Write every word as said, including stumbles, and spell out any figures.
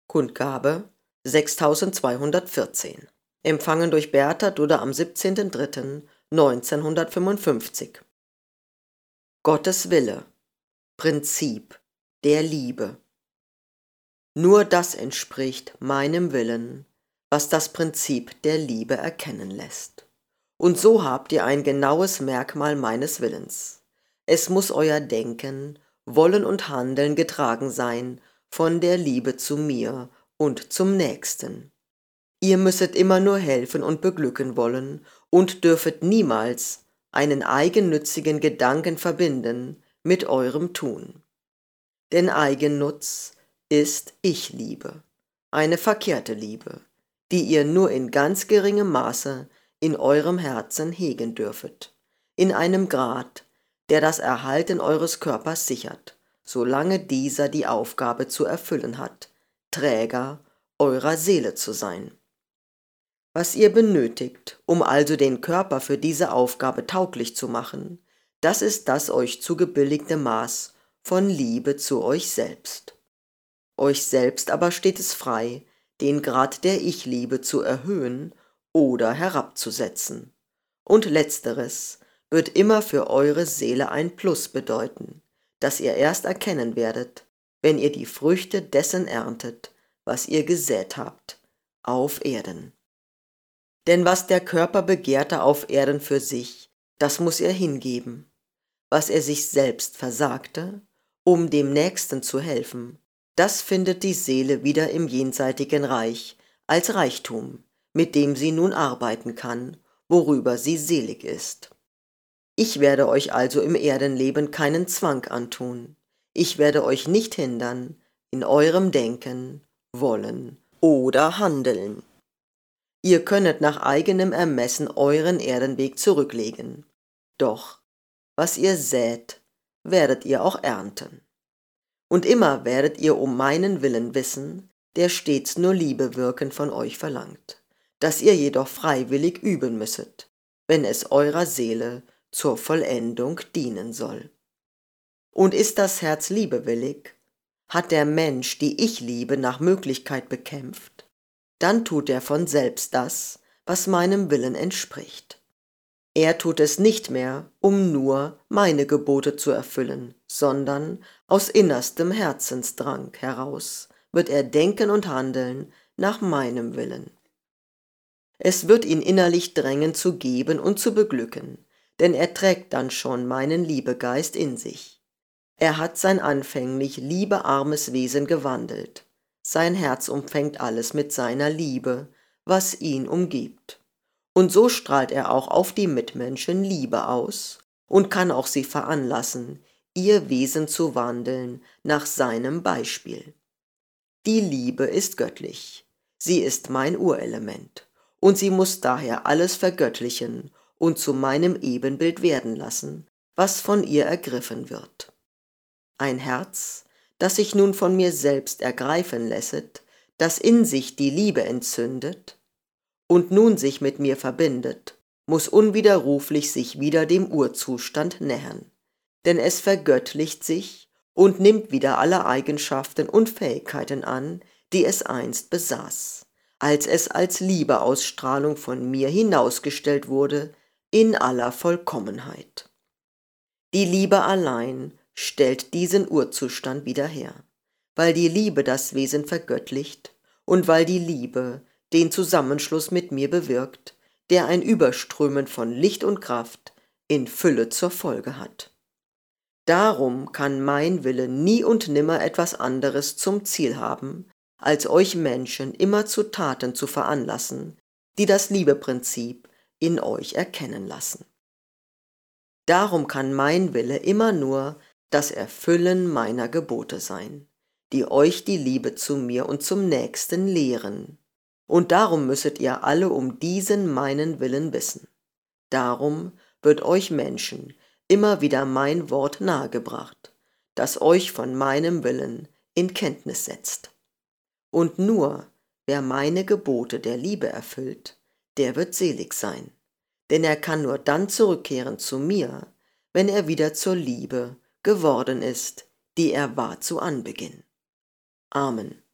Kundgabe sechstausendzweihundertvierzehn. Empfangen durch Bertha Dudder am siebzehnten dritten neunzehnhundertfünfundfünfzig. Gottes Wille, Prinzip der Liebe. Nur das entspricht meinem Willen, was das Prinzip der Liebe erkennen lässt. Und so habt ihr ein genaues Merkmal meines Willens. Es muss euer Denken, Wollen und Handeln getragen sein von der Liebe zu mir und zum Nächsten. Ihr müsset immer nur helfen und beglücken wollen und dürfet niemals einen eigennützigen Gedanken verbinden mit eurem Tun. Denn Eigennutz ist Ich-Liebe, eine verkehrte Liebe, die ihr nur in ganz geringem Maße in eurem Herzen hegen dürfet, in einem Grad, der das Erhalten eures Körpers sichert, solange dieser die Aufgabe zu erfüllen hat, Träger eurer Seele zu sein. Was ihr benötigt, um also den Körper für diese Aufgabe tauglich zu machen, das ist das euch zugebilligte Maß von Liebe zu euch selbst. Euch selbst aber steht es frei, den Grad der Ich-Liebe zu erhöhen oder herabzusetzen. Und letzteres wird immer für eure Seele ein Plus bedeuten, das ihr erst erkennen werdet, wenn ihr die Früchte dessen erntet, was ihr gesät habt, auf Erden. Denn was der Körper begehrte auf Erden für sich, das muss er hingeben. Was er sich selbst versagte, um dem Nächsten zu helfen, das findet die Seele wieder im jenseitigen Reich als Reichtum, mit dem sie nun arbeiten kann, worüber sie selig ist. Ich werde euch also im Erdenleben keinen Zwang antun. Ich werde euch nicht hindern in eurem Denken, Wollen oder Handeln. Ihr könnet nach eigenem Ermessen euren Erdenweg zurücklegen. Doch, was ihr sät, werdet ihr auch ernten. Und immer werdet ihr um meinen Willen wissen, der stets nur Liebe wirken von euch verlangt, dass ihr jedoch freiwillig üben müsset, wenn es eurer Seele zur Vollendung dienen soll. Und ist das Herz liebewillig, hat der Mensch die Ich-Liebe nach Möglichkeit bekämpft, dann tut er von selbst das, was meinem Willen entspricht. Er tut es nicht mehr, um nur meine Gebote zu erfüllen, sondern aus innerstem Herzensdrang heraus wird er denken und handeln nach meinem Willen. Es wird ihn innerlich drängen zu geben und zu beglücken, denn er trägt dann schon meinen Liebegeist in sich. Er hat sein anfänglich liebearmes Wesen gewandelt. Sein Herz umfängt alles mit seiner Liebe, was ihn umgibt. Und so strahlt er auch auf die Mitmenschen Liebe aus und kann auch sie veranlassen, ihr Wesen zu wandeln nach seinem Beispiel. Die Liebe ist göttlich, sie ist mein Urelement, und sie muss daher alles vergöttlichen und zu meinem Ebenbild werden lassen, was von ihr ergriffen wird. Ein Herz, das sich nun von mir selbst ergreifen lässet, das in sich die Liebe entzündet und nun sich mit mir verbindet, muss unwiderruflich sich wieder dem Urzustand nähern, denn es vergöttlicht sich und nimmt wieder alle Eigenschaften und Fähigkeiten an, die es einst besaß, als es als Liebeausstrahlung von mir hinausgestellt wurde in aller Vollkommenheit. Die Liebe allein stellt diesen Urzustand wieder her, weil die Liebe das Wesen vergöttlicht und weil die Liebe den Zusammenschluss mit mir bewirkt, der ein Überströmen von Licht und Kraft in Fülle zur Folge hat. Darum kann mein Wille nie und nimmer etwas anderes zum Ziel haben, als euch Menschen immer zu Taten zu veranlassen, die das Liebeprinzip in euch erkennen lassen. Darum kann mein Wille immer nur das Erfüllen meiner Gebote sein, die euch die Liebe zu mir und zum Nächsten lehren. Und darum müsset ihr alle um diesen meinen Willen wissen. Darum wird euch Menschen immer wieder mein Wort nahegebracht, das euch von meinem Willen in Kenntnis setzt. Und nur wer meine Gebote der Liebe erfüllt, der wird selig sein, denn er kann nur dann zurückkehren zu mir, wenn er wieder zur Liebe geworden ist, die er war zu Anbeginn. Amen.